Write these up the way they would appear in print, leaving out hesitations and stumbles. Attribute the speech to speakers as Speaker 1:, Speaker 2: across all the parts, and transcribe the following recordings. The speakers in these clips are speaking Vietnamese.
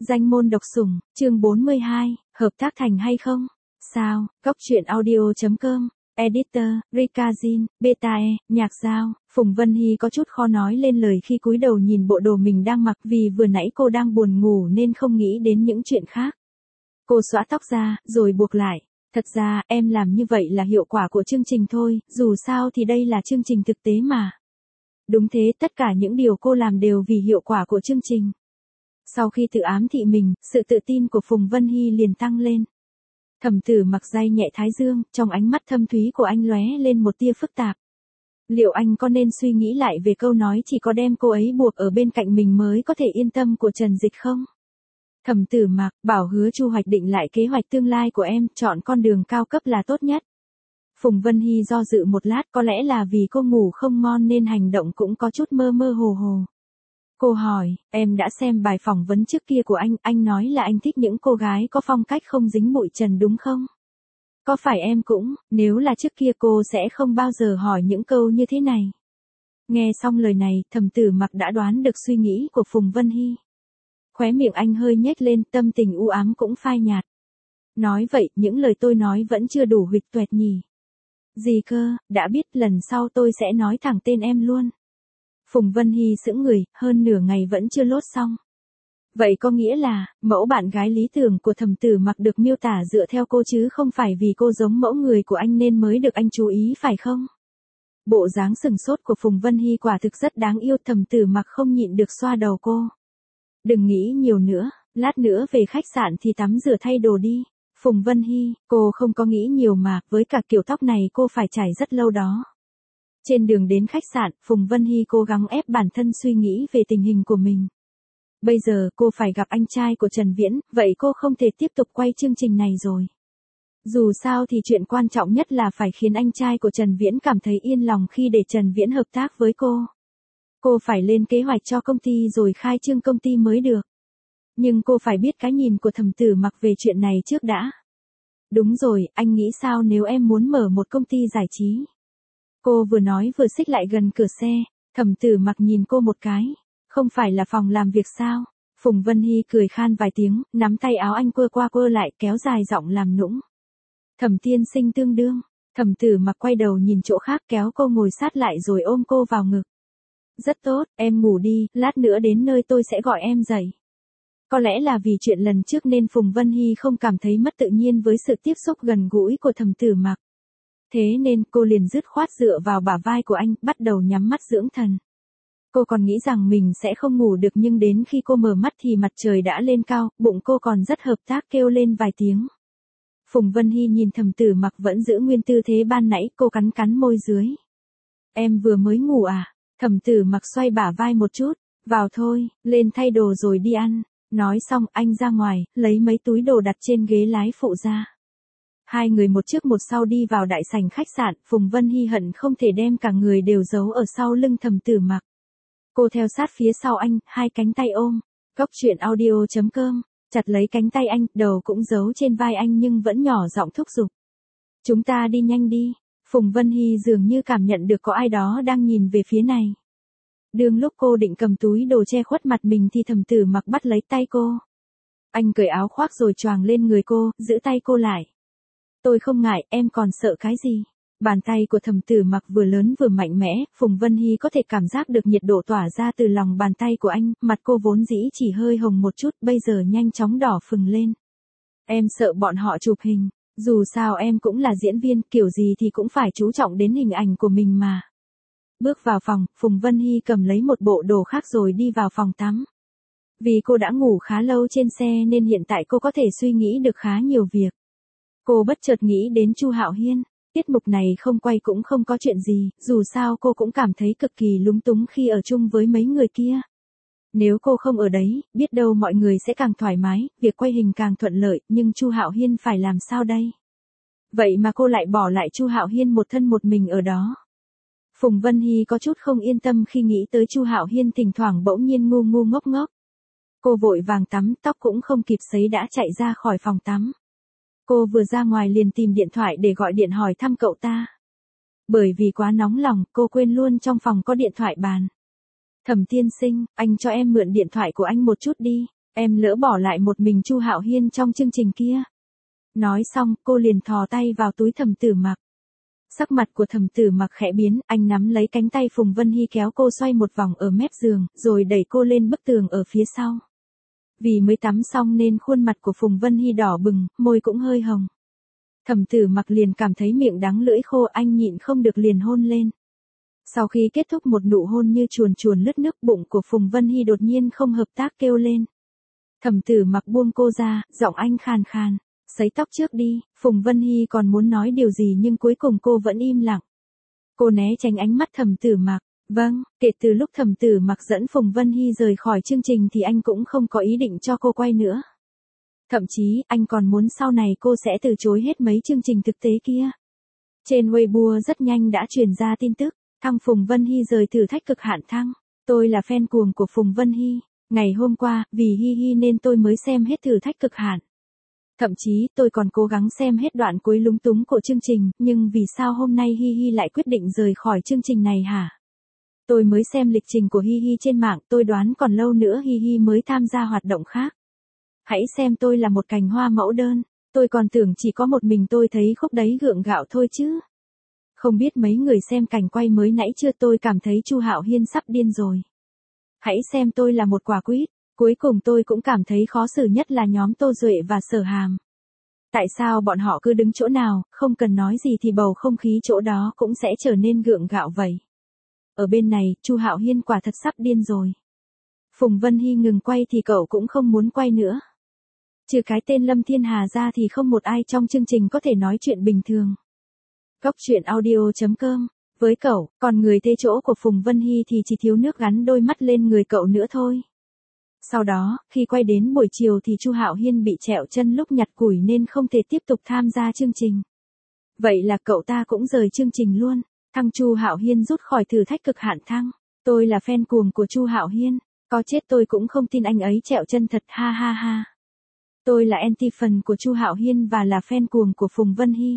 Speaker 1: Danh môn độc sủng, chương 42, hợp tác thành hay không? Sao, Góc truyện audio.com, Editor, Rikazin, Betae, Nhạc Giao, Phùng Vân Hy có chút khó nói lên lời khi cúi đầu nhìn bộ đồ mình đang mặc vì vừa nãy cô đang buồn ngủ nên không nghĩ đến những chuyện khác. Cô xõa tóc ra, rồi buộc lại. Thật ra, em làm như vậy là hiệu quả của chương trình thôi, dù sao thì đây là chương trình thực tế mà. Đúng thế, tất cả những điều cô làm đều vì hiệu quả của chương trình. Sau khi tự ám thị mình, sự tự tin của Phùng Vân Hy liền tăng lên. Thẩm Tử Mặc day nhẹ thái dương, trong ánh mắt thâm thúy của anh lóe lên một tia phức tạp. Liệu anh có nên suy nghĩ lại về câu nói chỉ có đem cô ấy buộc ở bên cạnh mình mới có thể yên tâm của Trần Dịch không? Thẩm Tử Mặc bảo hứa Chu hoạch định lại kế hoạch tương lai của em, chọn con đường cao cấp là tốt nhất. Phùng Vân Hy do dự một lát, có lẽ là vì cô ngủ không ngon nên hành động cũng có chút mơ mơ hồ hồ. Cô hỏi, em đã xem bài phỏng vấn trước kia của anh nói là anh thích những cô gái có phong cách không dính bụi trần đúng không? Có phải em cũng, nếu là trước kia cô sẽ không bao giờ hỏi những câu như thế này. Nghe xong lời này, Thẩm Tử Mặc đã đoán được suy nghĩ của Phùng Vân Hy. Khóe miệng anh hơi nhếch lên, tâm tình u ám cũng phai nhạt. Nói vậy, những lời tôi nói vẫn chưa đủ huỵch toẹt nhỉ? Gì cơ, đã biết lần sau tôi sẽ nói thẳng tên em luôn. Phùng Vân Hy sững người, hơn nửa ngày vẫn chưa lốt xong. Vậy có nghĩa là, mẫu bạn gái lý tưởng của Thẩm Tử Mặc được miêu tả dựa theo cô chứ không phải vì cô giống mẫu người của anh nên mới được anh chú ý phải không? Bộ dáng sừng sốt của Phùng Vân Hy quả thực rất đáng yêu, Thẩm Tử Mặc không nhịn được xoa đầu cô. Đừng nghĩ nhiều nữa, lát nữa về khách sạn thì tắm rửa thay đồ đi. Phùng Vân Hy, cô không có nghĩ nhiều mà, với cả kiểu tóc này cô phải trải rất lâu đó. Trên đường đến khách sạn, Phùng Vân Hy cố gắng ép bản thân suy nghĩ về tình hình của mình. Bây giờ cô phải gặp anh trai của Trần Viễn, vậy cô không thể tiếp tục quay chương trình này rồi. Dù sao thì chuyện quan trọng nhất là phải khiến anh trai của Trần Viễn cảm thấy yên lòng khi để Trần Viễn hợp tác với cô. Cô phải lên kế hoạch cho công ty rồi khai trương công ty mới được. Nhưng cô phải biết cái nhìn của Thẩm Tử Mặc về chuyện này trước đã. Đúng rồi, anh nghĩ sao nếu em muốn mở một công ty giải trí? Cô vừa nói vừa xích lại gần cửa xe, Thẩm Tử Mặc nhìn cô một cái. Không phải là phòng làm việc sao? Phùng Vân Hy cười khan vài tiếng, nắm tay áo anh quơ qua quơ lại, kéo dài giọng làm nũng. Thẩm tiên sinh tương đương. Thẩm Tử Mặc quay đầu nhìn chỗ khác, kéo cô ngồi sát lại rồi ôm cô vào ngực. Rất tốt, em ngủ đi, lát nữa đến nơi tôi sẽ gọi em dậy. Có lẽ là vì chuyện lần trước nên Phùng Vân Hy không cảm thấy mất tự nhiên với sự tiếp xúc gần gũi của Thẩm Tử Mặc. Thế nên cô liền dứt khoát dựa vào bả vai của anh, bắt đầu nhắm mắt dưỡng thần. Cô còn nghĩ rằng mình sẽ không ngủ được nhưng đến khi cô mở mắt thì mặt trời đã lên cao, bụng cô còn rất hợp tác kêu lên vài tiếng. Phùng Vân Hy nhìn Thẩm Tử Mặc vẫn giữ nguyên tư thế ban nãy, cô cắn cắn môi dưới. Em vừa mới ngủ à? Thẩm Tử Mặc xoay bả vai một chút, vào thôi, lên thay đồ rồi đi ăn. Nói xong anh ra ngoài, lấy mấy túi đồ đặt trên ghế lái phụ ra. Hai người một trước một sau đi vào đại sảnh khách sạn, Phùng Vân Hy hận không thể đem cả người đều giấu ở sau lưng Thẩm Tử Mặc. Cô theo sát phía sau anh, hai cánh tay ôm. Góc truyện audio.com, chặt lấy cánh tay anh, đầu cũng giấu trên vai anh nhưng vẫn nhỏ giọng thúc giục. Chúng ta đi nhanh đi. Phùng Vân Hy dường như cảm nhận được có ai đó đang nhìn về phía này. Đương lúc cô định cầm túi đồ che khuất mặt mình thì Thẩm Tử Mặc bắt lấy tay cô. Anh cởi áo khoác rồi choàng lên người cô, giữ tay cô lại. Tôi không ngại, em còn sợ cái gì? Bàn tay của Thẩm Tử Mặc vừa lớn vừa mạnh mẽ, Phùng Vân Hy có thể cảm giác được nhiệt độ tỏa ra từ lòng bàn tay của anh, mặt cô vốn dĩ chỉ hơi hồng một chút, bây giờ nhanh chóng đỏ phừng lên. Em sợ bọn họ chụp hình, dù sao em cũng là diễn viên, kiểu gì thì cũng phải chú trọng đến hình ảnh của mình mà. Bước vào phòng, Phùng Vân Hy cầm lấy một bộ đồ khác rồi đi vào phòng tắm. Vì cô đã ngủ khá lâu trên xe nên hiện tại cô có thể suy nghĩ được khá nhiều việc. Cô bất chợt nghĩ đến Chu Hạo Hiên. Tiết mục này không quay cũng không có chuyện gì, dù sao cô cũng cảm thấy cực kỳ lúng túng khi ở chung với mấy người kia. Nếu cô không ở đấy, biết đâu mọi người sẽ càng thoải mái, việc quay hình càng thuận lợi, nhưng Chu Hạo Hiên phải làm sao đây? Vậy mà cô lại bỏ lại Chu Hạo Hiên một thân một mình ở đó. Phùng Vân Hy có chút không yên tâm khi nghĩ tới Chu Hạo Hiên thỉnh thoảng bỗng nhiên ngu ngu ngốc ngốc. Cô vội vàng tắm, tóc cũng không kịp sấy đã chạy ra khỏi phòng tắm. Cô vừa ra ngoài liền tìm điện thoại để gọi điện hỏi thăm cậu ta. Bởi vì quá nóng lòng, cô quên luôn trong phòng có điện thoại bàn. Thẩm tiên sinh, anh cho em mượn điện thoại của anh một chút đi. Em lỡ bỏ lại một mình Chu Hạo Hiên trong chương trình kia. Nói xong, cô liền thò tay vào túi Thẩm Tử Mặc. Sắc mặt của Thẩm Tử Mặc khẽ biến, anh nắm lấy cánh tay Phùng Vân Hy kéo cô xoay một vòng ở mép giường, rồi đẩy cô lên bức tường ở phía sau. Vì mới tắm xong nên khuôn mặt của Phùng Vân Hy đỏ bừng, môi cũng hơi hồng. Thẩm Tử Mặc liền cảm thấy miệng đắng lưỡi khô, anh nhịn không được liền hôn lên. Sau khi kết thúc một nụ hôn như chuồn chuồn lướt nước, bụng của Phùng Vân Hy đột nhiên không hợp tác kêu lên. Thẩm Tử Mặc buông cô ra, giọng anh khàn khàn. Sấy tóc trước đi. Phùng Vân Hy còn muốn nói điều gì nhưng cuối cùng cô vẫn im lặng. Cô né tránh ánh mắt Thẩm Tử Mặc. Vâng, kể từ lúc Thẩm Tử Mặc dẫn Phùng Vân Hy rời khỏi chương trình thì anh cũng không có ý định cho cô quay nữa. Thậm chí, anh còn muốn sau này cô sẽ từ chối hết mấy chương trình thực tế kia. Trên Weibo rất nhanh đã truyền ra tin tức, thăng Phùng Vân Hy rời thử thách cực hạn thăng. Tôi là fan cuồng của Phùng Vân Hy. Ngày hôm qua, vì Hi Hi nên tôi mới xem hết thử thách cực hạn. Thậm chí tôi còn cố gắng xem hết đoạn cuối lúng túng của chương trình, nhưng vì sao hôm nay Hi Hi lại quyết định rời khỏi chương trình này hả? Tôi mới xem lịch trình của Hi Hi trên mạng, tôi đoán còn lâu nữa Hi Hi mới tham gia hoạt động khác. Hãy xem tôi là một cành hoa mẫu đơn, tôi còn tưởng chỉ có một mình tôi thấy khúc đấy gượng gạo thôi chứ. Không biết mấy người xem cảnh quay mới nãy chưa, tôi cảm thấy Chu Hạo Hiên sắp điên rồi. Hãy xem tôi là một quả quýt. Cuối cùng tôi cũng cảm thấy khó xử nhất là nhóm Tô Duệ và Sở Hàm. Tại sao bọn họ cứ đứng chỗ nào, không cần nói gì thì bầu không khí chỗ đó cũng sẽ trở nên gượng gạo vậy. Ở bên này, Chu Hạo Hiên quả thật sắp điên rồi. Phùng Vân Hy ngừng quay thì cậu cũng không muốn quay nữa. Trừ cái tên Lâm Thiên Hà ra thì không một ai trong chương trình có thể nói chuyện bình thường. Góc truyện audio.com. Với cậu, còn người thế chỗ của Phùng Vân Hy thì chỉ thiếu nước gắn đôi mắt lên người cậu nữa thôi. Sau đó, khi quay đến buổi chiều thì Chu Hạo Hiên bị trẹo chân lúc nhặt củi nên không thể tiếp tục tham gia chương trình. Vậy là cậu ta cũng rời chương trình luôn. Thăng Chu Hạo Hiên rút khỏi thử thách cực hạn thăng. Tôi là fan cuồng của Chu Hạo Hiên, có chết tôi cũng không tin anh ấy trẹo chân thật, ha ha ha. Tôi là anti fan của Chu Hạo Hiên và là fan cuồng của Phùng Vân Hy.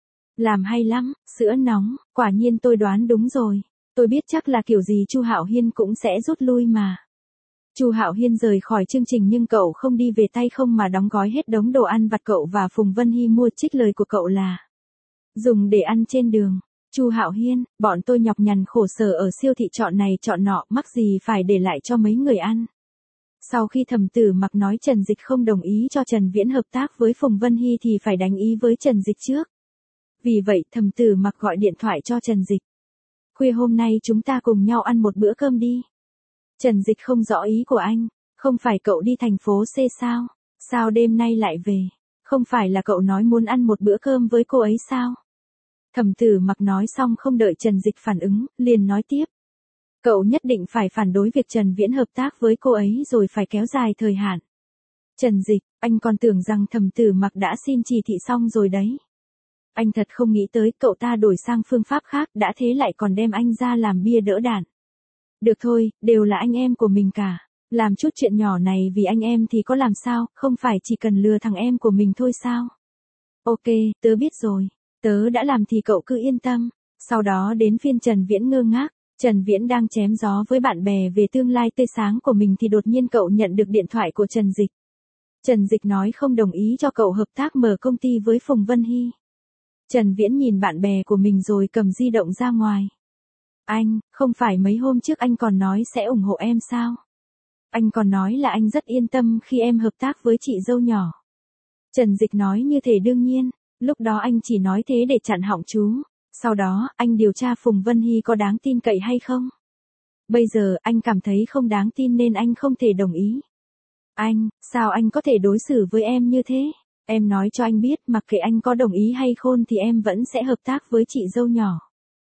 Speaker 1: Làm hay lắm, sữa nóng, quả nhiên tôi đoán đúng rồi. Tôi biết chắc là kiểu gì Chu Hạo Hiên cũng sẽ rút lui mà. Chu Hạo Hiên rời khỏi chương trình nhưng cậu không đi về tay không mà đóng gói hết đống đồ ăn vặt cậu và Phùng Vân Hy mua, trích lời của cậu là dùng để ăn trên đường. Chu Hạo Hiên, bọn tôi nhọc nhằn khổ sở ở siêu thị chọn này chọn nọ, mắc gì phải để lại cho mấy người ăn. Sau khi Thẩm Tử Mặc nói Trần Dịch không đồng ý cho Trần Viễn hợp tác với Phùng Vân Hy thì phải đánh ý với Trần Dịch trước. Vì vậy Thẩm Tử Mặc gọi điện thoại cho Trần Dịch. Khuya hôm nay chúng ta cùng nhau ăn một bữa cơm đi. Trần Dịch không rõ ý của anh, không phải cậu đi thành phố C sao? Sao đêm nay lại về? Không phải là cậu nói muốn ăn một bữa cơm với cô ấy sao? Thẩm Tử Mặc nói xong không đợi Trần Dịch phản ứng, liền nói tiếp. Cậu nhất định phải phản đối việc Trần Viễn hợp tác với cô ấy rồi phải kéo dài thời hạn. Trần Dịch, anh còn tưởng rằng Thẩm Tử Mặc đã xin chỉ thị xong rồi đấy. Anh thật không nghĩ tới cậu ta đổi sang phương pháp khác, đã thế lại còn đem anh ra làm bia đỡ đạn. Được thôi, đều là anh em của mình cả. Làm chút chuyện nhỏ này vì anh em thì có làm sao, không phải chỉ cần lừa thằng em của mình thôi sao? Ok, tớ biết rồi. Tớ đã làm thì cậu cứ yên tâm. Sau đó đến phiên Trần Viễn ngơ ngác. Trần Viễn đang chém gió với bạn bè về tương lai tươi sáng của mình thì đột nhiên cậu nhận được điện thoại của Trần Dịch. Trần Dịch nói không đồng ý cho cậu hợp tác mở công ty với Phùng Vân Hy. Trần Viễn nhìn bạn bè của mình rồi cầm di động ra ngoài. Anh, không phải mấy hôm trước anh còn nói sẽ ủng hộ em sao? Anh còn nói là anh rất yên tâm khi em hợp tác với chị dâu nhỏ. Trần Dịch nói như thể đương nhiên, lúc đó anh chỉ nói thế để chặn họng chú. Sau đó, anh điều tra Phùng Vân Hy có đáng tin cậy hay không. Bây giờ, anh cảm thấy không đáng tin nên anh không thể đồng ý. Anh, sao anh có thể đối xử với em như thế? Em nói cho anh biết, mặc kệ anh có đồng ý hay không thì em vẫn sẽ hợp tác với chị dâu nhỏ.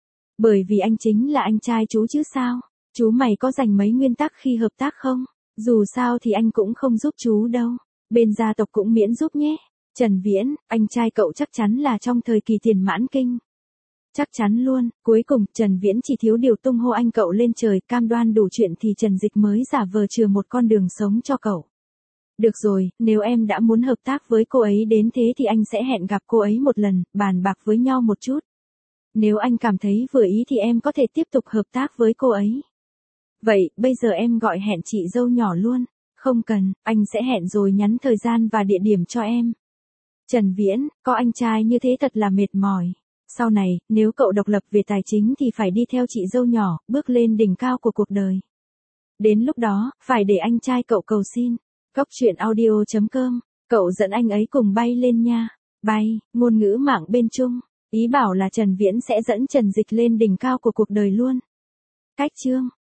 Speaker 1: Bởi vì anh chính là anh trai chú chứ sao? Chú mày có dành mấy nguyên tắc khi hợp tác không? Dù sao thì anh cũng không giúp chú đâu. Bên gia tộc cũng miễn giúp nhé. Trần Viễn, anh trai cậu chắc chắn là trong thời kỳ tiền mãn kinh. Chắc chắn luôn, cuối cùng Trần Viễn chỉ thiếu điều tung hô anh cậu lên trời, cam đoan đủ chuyện thì Trần Dịch mới giả vờ chừa một con đường sống cho cậu. Được rồi, nếu em đã muốn hợp tác với cô ấy đến thế thì anh sẽ hẹn gặp cô ấy một lần, bàn bạc với nhau một chút. Nếu anh cảm thấy vừa ý thì em có thể tiếp tục hợp tác với cô ấy. Vậy, bây giờ em gọi hẹn chị dâu nhỏ luôn. Không cần, anh sẽ hẹn rồi nhắn thời gian và địa điểm cho em. Trần Viễn, có anh trai như thế thật là mệt mỏi. Sau này, nếu cậu độc lập về tài chính thì phải đi theo chị dâu nhỏ, bước lên đỉnh cao của cuộc đời. Đến lúc đó, phải để anh trai cậu cầu xin. Góc truyện audio.com, cậu dẫn anh ấy cùng bay lên nha. Bay, ngôn ngữ mạng bên Trung. Ý bảo là Trần Viễn sẽ dẫn Trần Dịch lên đỉnh cao của cuộc đời luôn. Cách chương.